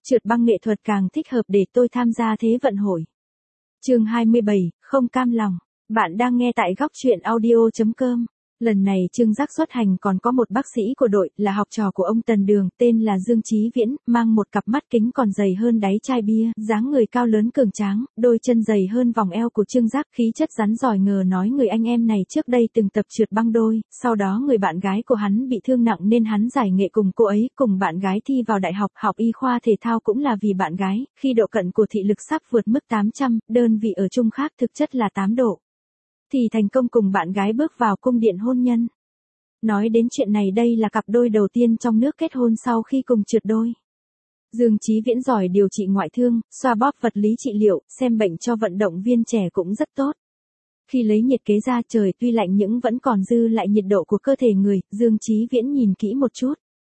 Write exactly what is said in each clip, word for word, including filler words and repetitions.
trượt băng nghệ thuật càng thích hợp để tôi tham gia thế vận hội. Chương hai mươi bảy, không cam lòng. Bạn đang nghe tại góc truyện audio chấm com. Lần này Trương Giác xuất hành còn có một bác sĩ của đội, là học trò của ông Tần Đường, tên là Dương Chí Viễn, mang một cặp mắt kính còn dày hơn đáy chai bia, dáng người cao lớn cường tráng, đôi chân dày hơn vòng eo của Trương Giác, khí chất rắn giỏi ngờ nói người anh em này trước đây từng tập trượt băng đôi, sau đó người bạn gái của hắn bị thương nặng nên hắn giải nghệ cùng cô ấy, cùng bạn gái thi vào đại học, học y khoa thể thao cũng là vì bạn gái, khi độ cận của thị lực sắp vượt mức tám trăm, đơn vị ở chung khác thực chất là tám độ. Thì thành công cùng bạn gái bước vào cung điện hôn nhân. Nói đến chuyện này đây là cặp đôi đầu tiên trong nước kết hôn sau khi cùng trượt đôi. Dương Chí Viễn giỏi điều trị ngoại thương, xoa bóp vật lý trị liệu, xem bệnh cho vận động viên trẻ cũng rất tốt. Khi lấy nhiệt kế ra trời tuy lạnh nhưng vẫn còn dư lại nhiệt độ của cơ thể người, Dương Chí Viễn nhìn kỹ một chút.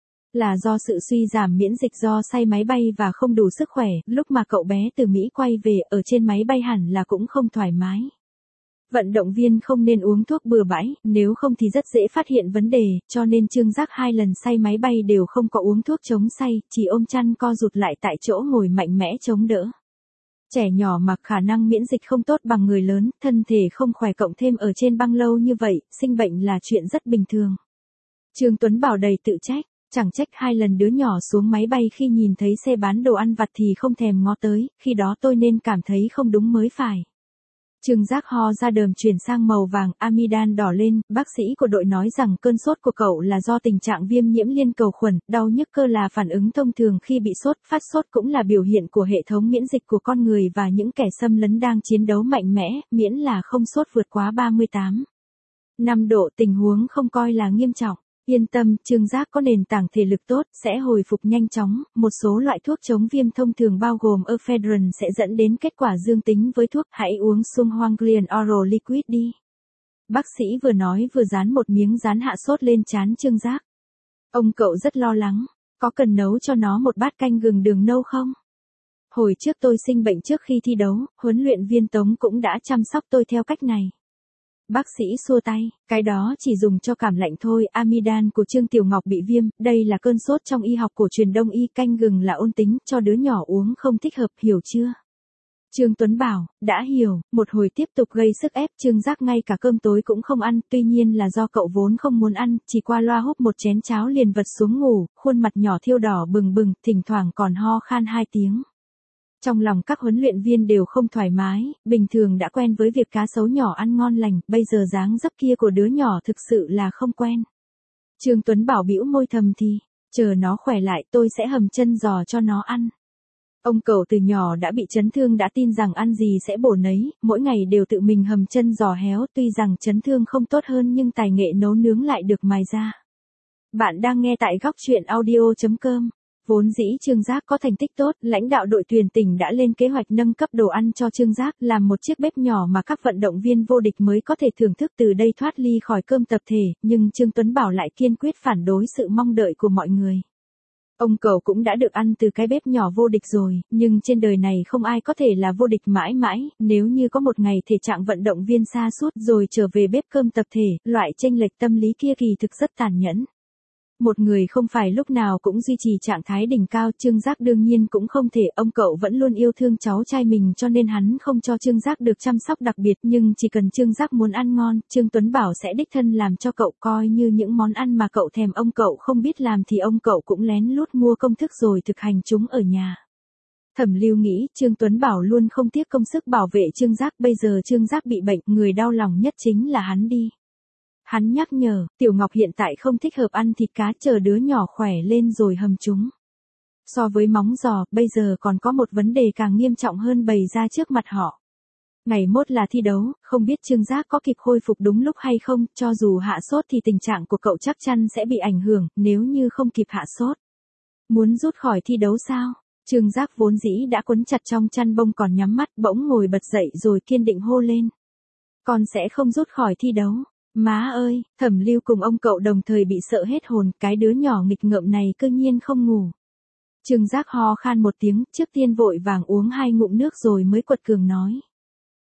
Là do sự suy giảm miễn dịch do say máy bay và không đủ sức khỏe, lúc mà cậu bé từ Mỹ quay về ở trên máy bay hẳn là cũng không thoải mái. Vận động viên không nên uống thuốc bừa bãi, nếu không thì rất dễ phát hiện vấn đề, cho nên Trương Giác hai lần say máy bay đều không có uống thuốc chống say, chỉ ôm chăn co rụt lại tại chỗ ngồi mạnh mẽ chống đỡ. Trẻ nhỏ mà khả năng miễn dịch không tốt bằng người lớn, thân thể không khỏe cộng thêm ở trên băng lâu như vậy, sinh bệnh là chuyện rất bình thường. Trương Tuấn Bảo đầy tự trách, chẳng trách hai lần đứa nhỏ xuống máy bay khi nhìn thấy xe bán đồ ăn vặt thì không thèm ngó tới, khi đó tôi nên cảm thấy không đúng mới phải. Trương Giác ho ra đờm chuyển sang màu vàng, amidan đỏ lên, bác sĩ của đội nói rằng cơn sốt của cậu là do tình trạng viêm nhiễm liên cầu khuẩn, đau nhức cơ là phản ứng thông thường khi bị sốt, phát sốt cũng là biểu hiện của hệ thống miễn dịch của con người và những kẻ xâm lấn đang chiến đấu mạnh mẽ, miễn là không sốt vượt quá ba mươi tám phẩy năm độ, tình huống không coi là nghiêm trọng. Yên tâm, Trương Giác có nền tảng thể lực tốt, sẽ hồi phục nhanh chóng, một số loại thuốc chống viêm thông thường bao gồm ephedrine sẽ dẫn đến kết quả dương tính với thuốc, hãy uống Sunghwanglian Oral Liquid đi. Bác sĩ vừa nói vừa dán một miếng dán hạ sốt lên trán Trương Giác. Ông cậu rất lo lắng, có cần nấu cho nó một bát canh gừng đường nâu không? Hồi trước tôi sinh bệnh trước khi thi đấu, huấn luyện viên Tống cũng đã chăm sóc tôi theo cách này. Bác sĩ xua tay, cái đó chỉ dùng cho cảm lạnh thôi, amidan của Trương Tiểu Ngọc bị viêm, đây là cơn sốt trong y học cổ truyền Đông y, canh gừng là ôn tính, cho đứa nhỏ uống không thích hợp, hiểu chưa? Trương Tuấn Bảo, đã hiểu, một hồi tiếp tục gây sức ép, Trương Giác ngay cả cơm tối cũng không ăn, tuy nhiên là do cậu vốn không muốn ăn, chỉ qua loa húp một chén cháo liền vật xuống ngủ, khuôn mặt nhỏ thiêu đỏ bừng bừng, thỉnh thoảng còn ho khan hai tiếng. Trong lòng các huấn luyện viên đều không thoải mái, bình thường đã quen với việc cá sấu nhỏ ăn ngon lành, bây giờ dáng dấp kia của đứa nhỏ thực sự là không quen. Trương Tuấn Bảo bĩu môi thầm thì, chờ nó khỏe lại tôi sẽ hầm chân giò cho nó ăn. Ông cậu từ nhỏ đã bị chấn thương đã tin rằng ăn gì sẽ bổ nấy, mỗi ngày đều tự mình hầm chân giò héo, tuy rằng chấn thương không tốt hơn nhưng tài nghệ nấu nướng lại được mài ra. Bạn đang nghe tại góc truyện audio chấm com. Vốn dĩ Trương Giác có thành tích tốt, lãnh đạo đội tuyển tỉnh đã lên kế hoạch nâng cấp đồ ăn cho Trương Giác, làm một chiếc bếp nhỏ mà các vận động viên vô địch mới có thể thưởng thức từ đây thoát ly khỏi cơm tập thể, nhưng Trương Tuấn Bảo lại kiên quyết phản đối sự mong đợi của mọi người. Ông cậu cũng đã được ăn từ cái bếp nhỏ vô địch rồi, nhưng trên đời này không ai có thể là vô địch mãi mãi, nếu như có một ngày thể trạng vận động viên sa sút rồi trở về bếp cơm tập thể, loại chênh lệch tâm lý kia kỳ thực rất tàn nhẫn. Một người không phải lúc nào cũng duy trì trạng thái đỉnh cao, Trương Giác đương nhiên cũng không thể, ông cậu vẫn luôn yêu thương cháu trai mình cho nên hắn không cho Trương Giác được chăm sóc đặc biệt, nhưng chỉ cần Trương Giác muốn ăn ngon, Trương Tuấn Bảo sẽ đích thân làm cho cậu, coi như những món ăn mà cậu thèm ông cậu không biết làm thì ông cậu cũng lén lút mua công thức rồi thực hành chúng ở nhà. Thẩm Lưu nghĩ, Trương Tuấn Bảo luôn không tiếc công sức bảo vệ Trương Giác, bây giờ Trương Giác bị bệnh, người đau lòng nhất chính là hắn đi. Hắn nhắc nhở, Tiểu Ngọc hiện tại không thích hợp ăn thịt cá, chờ đứa nhỏ khỏe lên rồi hầm chúng. So với móng giò, bây giờ còn có một vấn đề càng nghiêm trọng hơn bày ra trước mặt họ. Ngày mốt là thi đấu, không biết Trương Giác có kịp khôi phục đúng lúc hay không, cho dù hạ sốt thì tình trạng của cậu chắc chắn sẽ bị ảnh hưởng, nếu như không kịp hạ sốt. Muốn rút khỏi thi đấu sao? Trương Giác vốn dĩ đã quấn chặt trong chăn bông còn nhắm mắt, bỗng ngồi bật dậy rồi kiên định hô lên. Con sẽ không rút khỏi thi đấu. Má ơi, Thẩm Lưu cùng ông cậu đồng thời bị sợ hết hồn, cái đứa nhỏ nghịch ngợm này cơ nhiên không ngủ. Trương Giác ho khan một tiếng, trước tiên vội vàng uống hai ngụm nước rồi mới quật cường nói.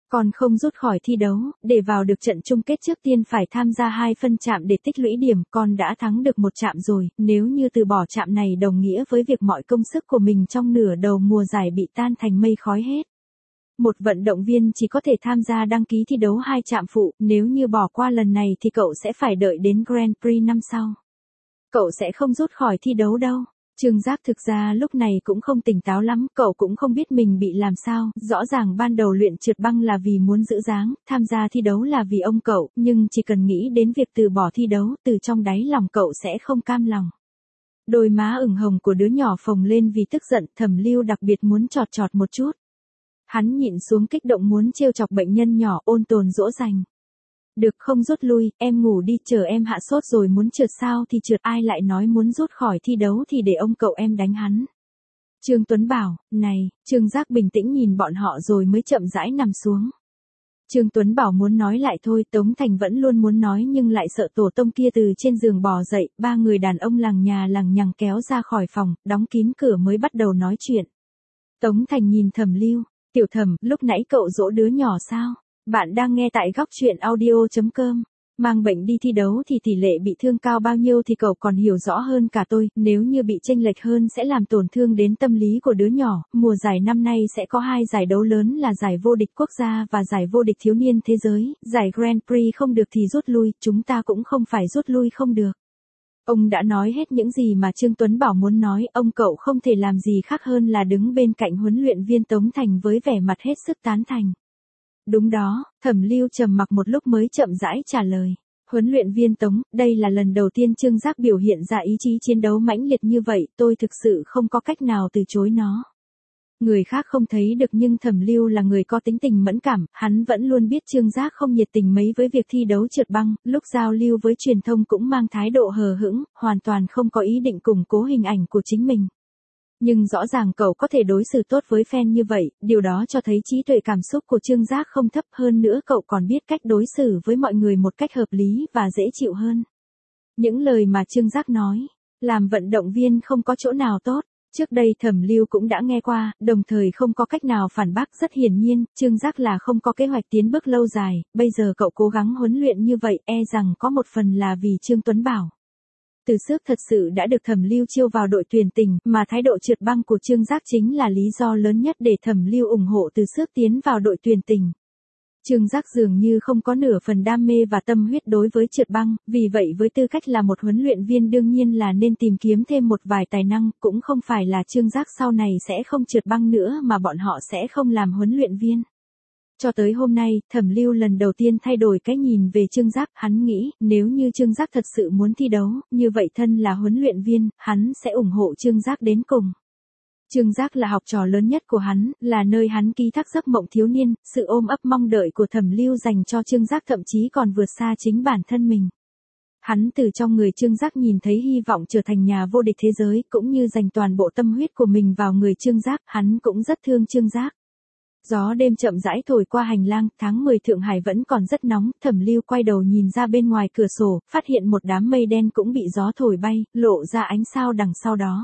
Còn không rút khỏi thi đấu, để vào được trận chung kết trước tiên phải tham gia hai phân chạm để tích lũy điểm, con đã thắng được một chạm rồi, nếu như từ bỏ chạm này đồng nghĩa với việc mọi công sức của mình trong nửa đầu mùa giải bị tan thành mây khói hết. Một vận động viên chỉ có thể tham gia đăng ký thi đấu hai chạm phụ, nếu như bỏ qua lần này thì cậu sẽ phải đợi đến Grand Prix năm sau. Cậu sẽ không rút khỏi thi đấu đâu. Trương Giác thực ra lúc này cũng không tỉnh táo lắm, cậu cũng không biết mình bị làm sao, rõ ràng ban đầu luyện trượt băng là vì muốn giữ dáng, tham gia thi đấu là vì ông cậu, nhưng chỉ cần nghĩ đến việc từ bỏ thi đấu, từ trong đáy lòng cậu sẽ không cam lòng. Đôi má ửng hồng của đứa nhỏ phồng lên vì tức giận, Thẩm Lưu đặc biệt muốn chọt chọt một chút. Hắn nhịn xuống kích động muốn trêu chọc bệnh nhân nhỏ, ôn tồn dỗ dành. Được không rút lui, em ngủ đi, chờ em hạ sốt rồi muốn trượt sao thì trượt, ai lại nói muốn rút khỏi thi đấu thì để ông cậu em đánh hắn. Trương Tuấn bảo, này, Trương Giác bình tĩnh nhìn bọn họ rồi mới chậm rãi nằm xuống. Trương Tuấn bảo muốn nói lại thôi, Tống Thành vẫn luôn muốn nói nhưng lại sợ tổ tông kia từ trên giường bò dậy, ba người đàn ông lằng nhà lằng nhằng kéo ra khỏi phòng, đóng kín cửa mới bắt đầu nói chuyện. Tống Thành nhìn Thẩm Lưu, tiểu Thẩm, lúc nãy cậu dỗ đứa nhỏ sao? Bạn đang nghe tại góc truyện audio chấm com. Mang bệnh đi thi đấu thì tỷ lệ bị thương cao bao nhiêu thì cậu còn hiểu rõ hơn cả tôi, nếu như bị chênh lệch hơn sẽ làm tổn thương đến tâm lý của đứa nhỏ. Mùa giải năm nay sẽ có hai giải đấu lớn là giải vô địch quốc gia và giải vô địch thiếu niên thế giới, giải Grand Prix không được thì rút lui, chúng ta cũng không phải rút lui không được. Ông đã nói hết những gì mà Trương Tuấn Bảo muốn nói, ông cậu không thể làm gì khác hơn là đứng bên cạnh huấn luyện viên Tống Thành với vẻ mặt hết sức tán thành. Đúng đó, Thẩm Lưu trầm mặc một lúc mới chậm rãi trả lời. Huấn luyện viên Tống, đây là lần đầu tiên Trương Giác biểu hiện ra ý chí chiến đấu mãnh liệt như vậy, tôi thực sự không có cách nào từ chối nó. Người khác không thấy được nhưng Thẩm Lưu là người có tính tình mẫn cảm, hắn vẫn luôn biết Trương Giác không nhiệt tình mấy với việc thi đấu trượt băng, lúc giao lưu với truyền thông cũng mang thái độ hờ hững, hoàn toàn không có ý định củng cố hình ảnh của chính mình. Nhưng rõ ràng cậu có thể đối xử tốt với fan như vậy, điều đó cho thấy trí tuệ cảm xúc của Trương Giác không thấp, hơn nữa cậu còn biết cách đối xử với mọi người một cách hợp lý và dễ chịu hơn. Những lời mà Trương Giác nói, làm vận động viên không có chỗ nào tốt, trước đây Thẩm Lưu cũng đã nghe qua, đồng thời không có cách nào phản bác. Rất hiển nhiên, Trương Giác là không có kế hoạch tiến bước lâu dài, bây giờ cậu cố gắng huấn luyện như vậy e rằng có một phần là vì Trương Tuấn Bảo. Từ Xước thật sự đã được Thẩm Lưu chiêu vào đội tuyển tỉnh, mà thái độ trượt băng của Trương Giác chính là lý do lớn nhất để Thẩm Lưu ủng hộ Từ Xước tiến vào đội tuyển tỉnh. Trương Giác dường như không có nửa phần đam mê và tâm huyết đối với trượt băng, vì vậy với tư cách là một huấn luyện viên đương nhiên là nên tìm kiếm thêm một vài tài năng, cũng không phải là Trương Giác sau này sẽ không trượt băng nữa mà bọn họ sẽ không làm huấn luyện viên. Cho tới hôm nay, Thẩm Lưu lần đầu tiên thay đổi cái nhìn về Trương Giác, hắn nghĩ, nếu như Trương Giác thật sự muốn thi đấu, như vậy thân là huấn luyện viên, hắn sẽ ủng hộ Trương Giác đến cùng. Trương Giác là học trò lớn nhất của hắn, là nơi hắn ký thác giấc mộng thiếu niên, sự ôm ấp mong đợi của Thẩm Lưu dành cho Trương Giác thậm chí còn vượt xa chính bản thân mình. Hắn từ trong người Trương Giác nhìn thấy hy vọng trở thành nhà vô địch thế giới, cũng như dành toàn bộ tâm huyết của mình vào người Trương Giác, hắn cũng rất thương Trương Giác. Gió đêm chậm rãi thổi qua hành lang, tháng mười Thượng Hải vẫn còn rất nóng, Thẩm Lưu quay đầu nhìn ra bên ngoài cửa sổ, phát hiện một đám mây đen cũng bị gió thổi bay, lộ ra ánh sao đằng sau đó.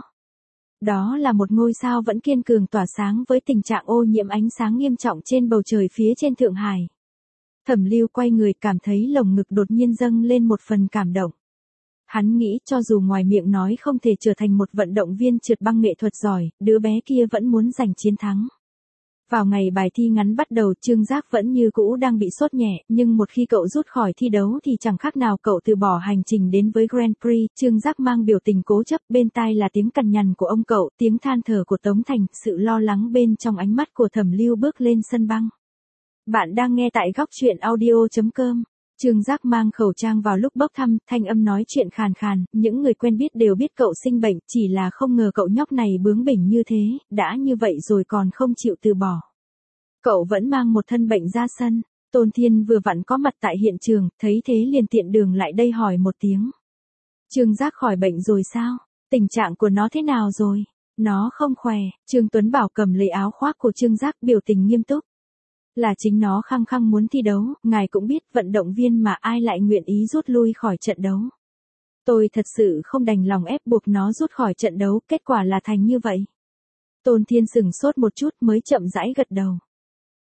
Đó là một ngôi sao vẫn kiên cường tỏa sáng với tình trạng ô nhiễm ánh sáng nghiêm trọng trên bầu trời phía trên Thượng Hải. Thẩm Lưu quay người cảm thấy lồng ngực đột nhiên dâng lên một phần cảm động. Hắn nghĩ cho dù ngoài miệng nói không thể trở thành một vận động viên trượt băng nghệ thuật giỏi, đứa bé kia vẫn muốn giành chiến thắng. Vào ngày bài thi ngắn bắt đầu, Trương Giác vẫn như cũ đang bị sốt nhẹ, nhưng một khi cậu rút khỏi thi đấu thì chẳng khác nào cậu từ bỏ hành trình đến với Grand Prix. Trương Giác mang biểu tình cố chấp, bên tai là tiếng cằn nhằn của ông cậu, tiếng than thở của Tống Thành, sự lo lắng bên trong ánh mắt của Thẩm Lưu bước lên sân băng. Bạn đang nghe tại góc truyện audio chấm com. Trương Giác mang khẩu trang vào lúc bốc thăm, thanh âm nói chuyện khàn khàn, những người quen biết đều biết cậu sinh bệnh, chỉ là không ngờ cậu nhóc này bướng bỉnh như thế, đã như vậy rồi còn không chịu từ bỏ. Cậu vẫn mang một thân bệnh ra sân, Tôn Thiên vừa vặn có mặt tại hiện trường, thấy thế liền tiện đường lại đây hỏi một tiếng. Trương Giác khỏi bệnh rồi sao? Tình trạng của nó thế nào rồi? Nó không khỏe, Trương Tuấn Bảo cầm lấy áo khoác của Trương Giác biểu tình nghiêm túc. Là chính nó khăng khăng muốn thi đấu, ngài cũng biết vận động viên mà ai lại nguyện ý rút lui khỏi trận đấu. Tôi thật sự không đành lòng ép buộc nó rút khỏi trận đấu, kết quả là thành như vậy. Tôn Thiên sửng sốt một chút mới chậm rãi gật đầu.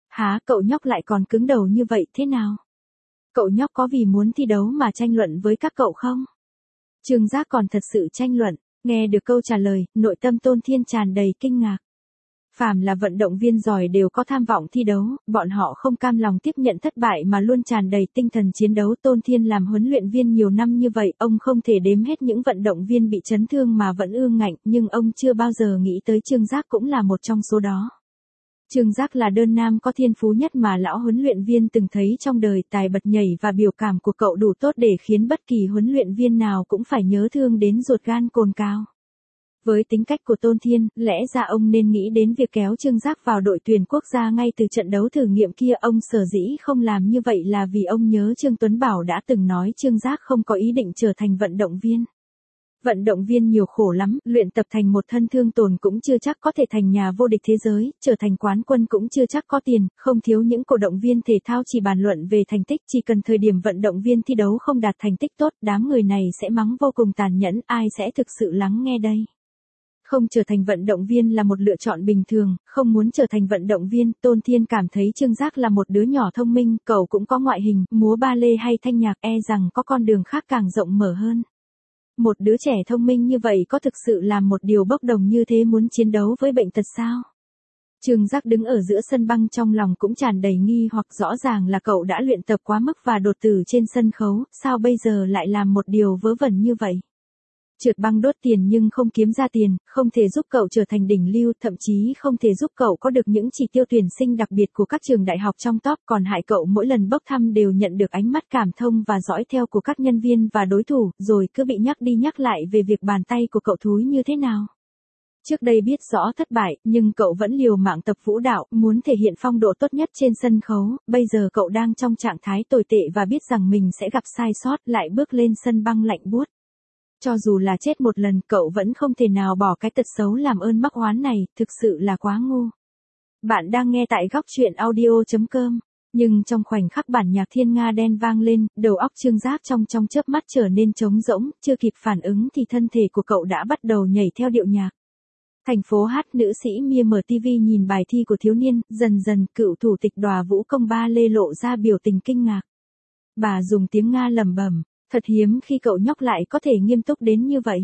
Há, cậu nhóc lại còn cứng đầu như vậy thế nào? Cậu nhóc có vì muốn thi đấu mà tranh luận với các cậu không? Trương Giác còn thật sự tranh luận, nghe được câu trả lời, nội tâm Tôn Thiên tràn đầy kinh ngạc. Phàm là vận động viên giỏi đều có tham vọng thi đấu, bọn họ không cam lòng tiếp nhận thất bại mà luôn tràn đầy tinh thần chiến đấu. Tôn Thiên làm huấn luyện viên nhiều năm như vậy, ông không thể đếm hết những vận động viên bị chấn thương mà vẫn ương ngạnh, nhưng ông chưa bao giờ nghĩ tới Trương Giác cũng là một trong số đó. Trương Giác là đơn nam có thiên phú nhất mà lão huấn luyện viên từng thấy trong đời, tài bật nhảy và biểu cảm của cậu đủ tốt để khiến bất kỳ huấn luyện viên nào cũng phải nhớ thương đến ruột gan cồn cào. Với tính cách của Tôn Thiên, lẽ ra ông nên nghĩ đến việc kéo Trương Giác vào đội tuyển quốc gia ngay từ trận đấu thử nghiệm kia. Ông sở dĩ không làm như vậy là vì ông nhớ Trương Tuấn Bảo đã từng nói Trương Giác không có ý định trở thành vận động viên. Vận động viên nhiều khổ lắm, luyện tập thành một thân thương tổn cũng chưa chắc có thể thành nhà vô địch thế giới, trở thành quán quân cũng chưa chắc có tiền, không thiếu những cổ động viên thể thao chỉ bàn luận về thành tích, chỉ cần thời điểm vận động viên thi đấu không đạt thành tích tốt, đám người này sẽ mắng vô cùng tàn nhẫn, ai sẽ thực sự lắng nghe đây? Không trở thành vận động viên là một lựa chọn bình thường, không muốn trở thành vận động viên, Tôn Thiên cảm thấy Trương Giác là một đứa nhỏ thông minh, cậu cũng có ngoại hình, múa ba lê hay thanh nhạc, e rằng có con đường khác càng rộng mở hơn. Một đứa trẻ thông minh như vậy có thực sự làm một điều bốc đồng như thế muốn chiến đấu với bệnh tật sao? Trương Giác đứng ở giữa sân băng trong lòng cũng tràn đầy nghi hoặc, rõ ràng là cậu đã luyện tập quá mức và đột tử trên sân khấu, sao bây giờ lại làm một điều vớ vẩn như vậy? Trượt băng đốt tiền nhưng không kiếm ra tiền, không thể giúp cậu trở thành đỉnh lưu, thậm chí không thể giúp cậu có được những chỉ tiêu tuyển sinh đặc biệt của các trường đại học trong top, còn hại cậu mỗi lần bốc thăm đều nhận được ánh mắt cảm thông và dõi theo của các nhân viên và đối thủ, rồi cứ bị nhắc đi nhắc lại về việc bàn tay của cậu thúi như thế nào. Trước đây biết rõ thất bại, nhưng cậu vẫn liều mạng tập vũ đạo, muốn thể hiện phong độ tốt nhất trên sân khấu, bây giờ cậu đang trong trạng thái tồi tệ và biết rằng mình sẽ gặp sai sót, lại bước lên sân băng lạnh buốt. Cho dù là chết một lần, cậu vẫn không thể nào bỏ cái tật xấu làm ơn mắc oán này, thực sự là quá ngu. Bạn đang nghe tại góc truyện audio chấm com. Nhưng trong khoảnh khắc bản nhạc Thiên Nga đen vang lên, đầu óc Trương Giác trong trong chớp mắt trở nên trống rỗng, chưa kịp phản ứng thì thân thể của cậu đã bắt đầu nhảy theo điệu nhạc. Thành phố hát nữ sĩ Mia em tê vê nhìn bài thi của thiếu niên, dần dần cựu thủ tịch Đòa vũ công ba lê lộ ra biểu tình kinh ngạc. Bà dùng tiếng Nga lẩm bẩm. Thật hiếm khi cậu nhóc lại có thể nghiêm túc đến như vậy.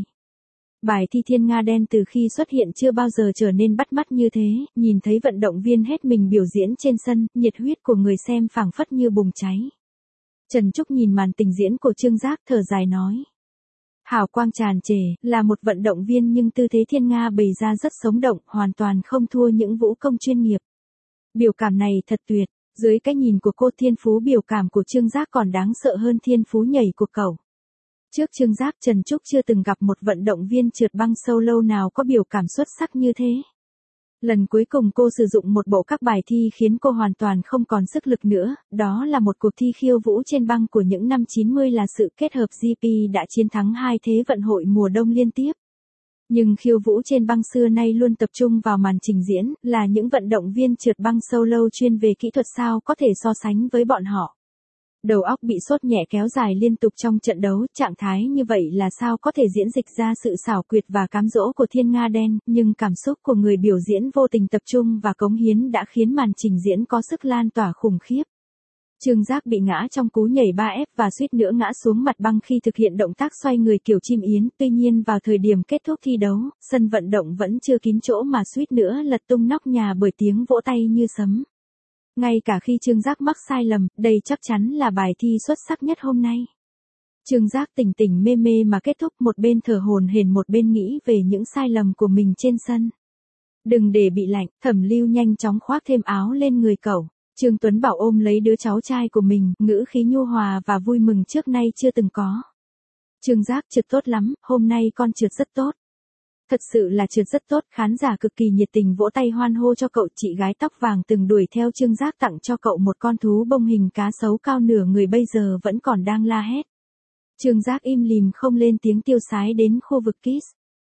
Bài thi Thiên Nga đen từ khi xuất hiện chưa bao giờ trở nên bắt mắt như thế, nhìn thấy vận động viên hết mình biểu diễn trên sân, nhiệt huyết của người xem phảng phất như bùng cháy. Trần Trúc nhìn màn trình diễn của Trương Giác thở dài nói. Hào quang tràn trề, là một vận động viên nhưng tư thế Thiên Nga bày ra rất sống động, hoàn toàn không thua những vũ công chuyên nghiệp. Biểu cảm này thật tuyệt. Dưới cái nhìn của cô, thiên phú biểu cảm của Trương Giác còn đáng sợ hơn thiên phú nhảy của cậu. Trước Trương Giác, Trần Trúc chưa từng gặp một vận động viên trượt băng solo nào có biểu cảm xuất sắc như thế. Lần cuối cùng cô sử dụng một bộ các bài thi khiến cô hoàn toàn không còn sức lực nữa, đó là một cuộc thi khiêu vũ trên băng của những năm chín mươi, là sự kết hợp giê pê đã chiến thắng hai thế vận hội mùa đông liên tiếp. Nhưng khiêu vũ trên băng xưa nay luôn tập trung vào màn trình diễn, là những vận động viên trượt băng solo chuyên về kỹ thuật, sao có thể so sánh với bọn họ. Đầu óc bị sốt nhẹ kéo dài liên tục trong trận đấu, trạng thái như vậy là sao có thể diễn dịch ra sự xảo quyệt và cám dỗ của Thiên Nga đen, nhưng cảm xúc của người biểu diễn vô tình tập trung và cống hiến đã khiến màn trình diễn có sức lan tỏa khủng khiếp. Trương Giác bị ngã trong cú nhảy ba ép và suýt nữa ngã xuống mặt băng khi thực hiện động tác xoay người kiểu chim yến, tuy nhiên vào thời điểm kết thúc thi đấu, sân vận động vẫn chưa kín chỗ mà suýt nữa lật tung nóc nhà bởi tiếng vỗ tay như sấm. Ngay cả khi Trương Giác mắc sai lầm, đây chắc chắn là bài thi xuất sắc nhất hôm nay. Trương Giác tỉnh tỉnh mê mê mà kết thúc, một bên thở hổn hển một bên nghĩ về những sai lầm của mình trên sân. Đừng để bị lạnh, Thẩm Lưu nhanh chóng khoác thêm áo lên người cậu. Trương Tuấn Bảo ôm lấy đứa cháu trai của mình, ngữ khí nhu hòa và vui mừng trước nay chưa từng có. Trương Giác trượt tốt lắm, hôm nay con trượt rất tốt. Thật sự là trượt rất tốt, khán giả cực kỳ nhiệt tình vỗ tay hoan hô cho cậu. Chị gái tóc vàng từng đuổi theo Trương Giác tặng cho cậu một con thú bông hình cá sấu cao nửa người bây giờ vẫn còn đang la hét. Trương Giác im lìm không lên tiếng tiêu sái đến khu vực kiss.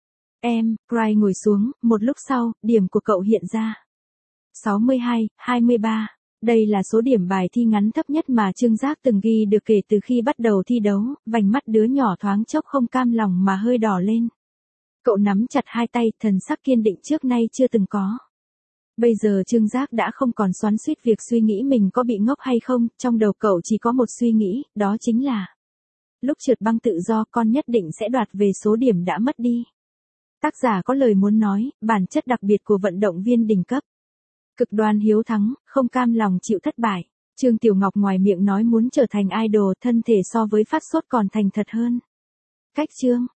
Em, Cry ngồi xuống, một lúc sau, điểm của cậu hiện ra. sáu mươi hai, hai mươi ba. Đây là số điểm bài thi ngắn thấp nhất mà Trương Giác từng ghi được kể từ khi bắt đầu thi đấu, vành mắt đứa nhỏ thoáng chốc không cam lòng mà hơi đỏ lên. Cậu nắm chặt hai tay, thần sắc kiên định trước nay chưa từng có. Bây giờ Trương Giác đã không còn xoắn xuýt việc suy nghĩ mình có bị ngốc hay không, trong đầu cậu chỉ có một suy nghĩ, đó chính là lúc trượt băng tự do con nhất định sẽ đoạt về số điểm đã mất đi. Tác giả có lời muốn nói, bản chất đặc biệt của vận động viên đỉnh cấp. Cực đoan hiếu thắng, không cam lòng chịu thất bại. Trương Tiểu Ngọc ngoài miệng nói muốn trở thành idol, thân thể so với phát sốt còn thành thật hơn. Cách Trương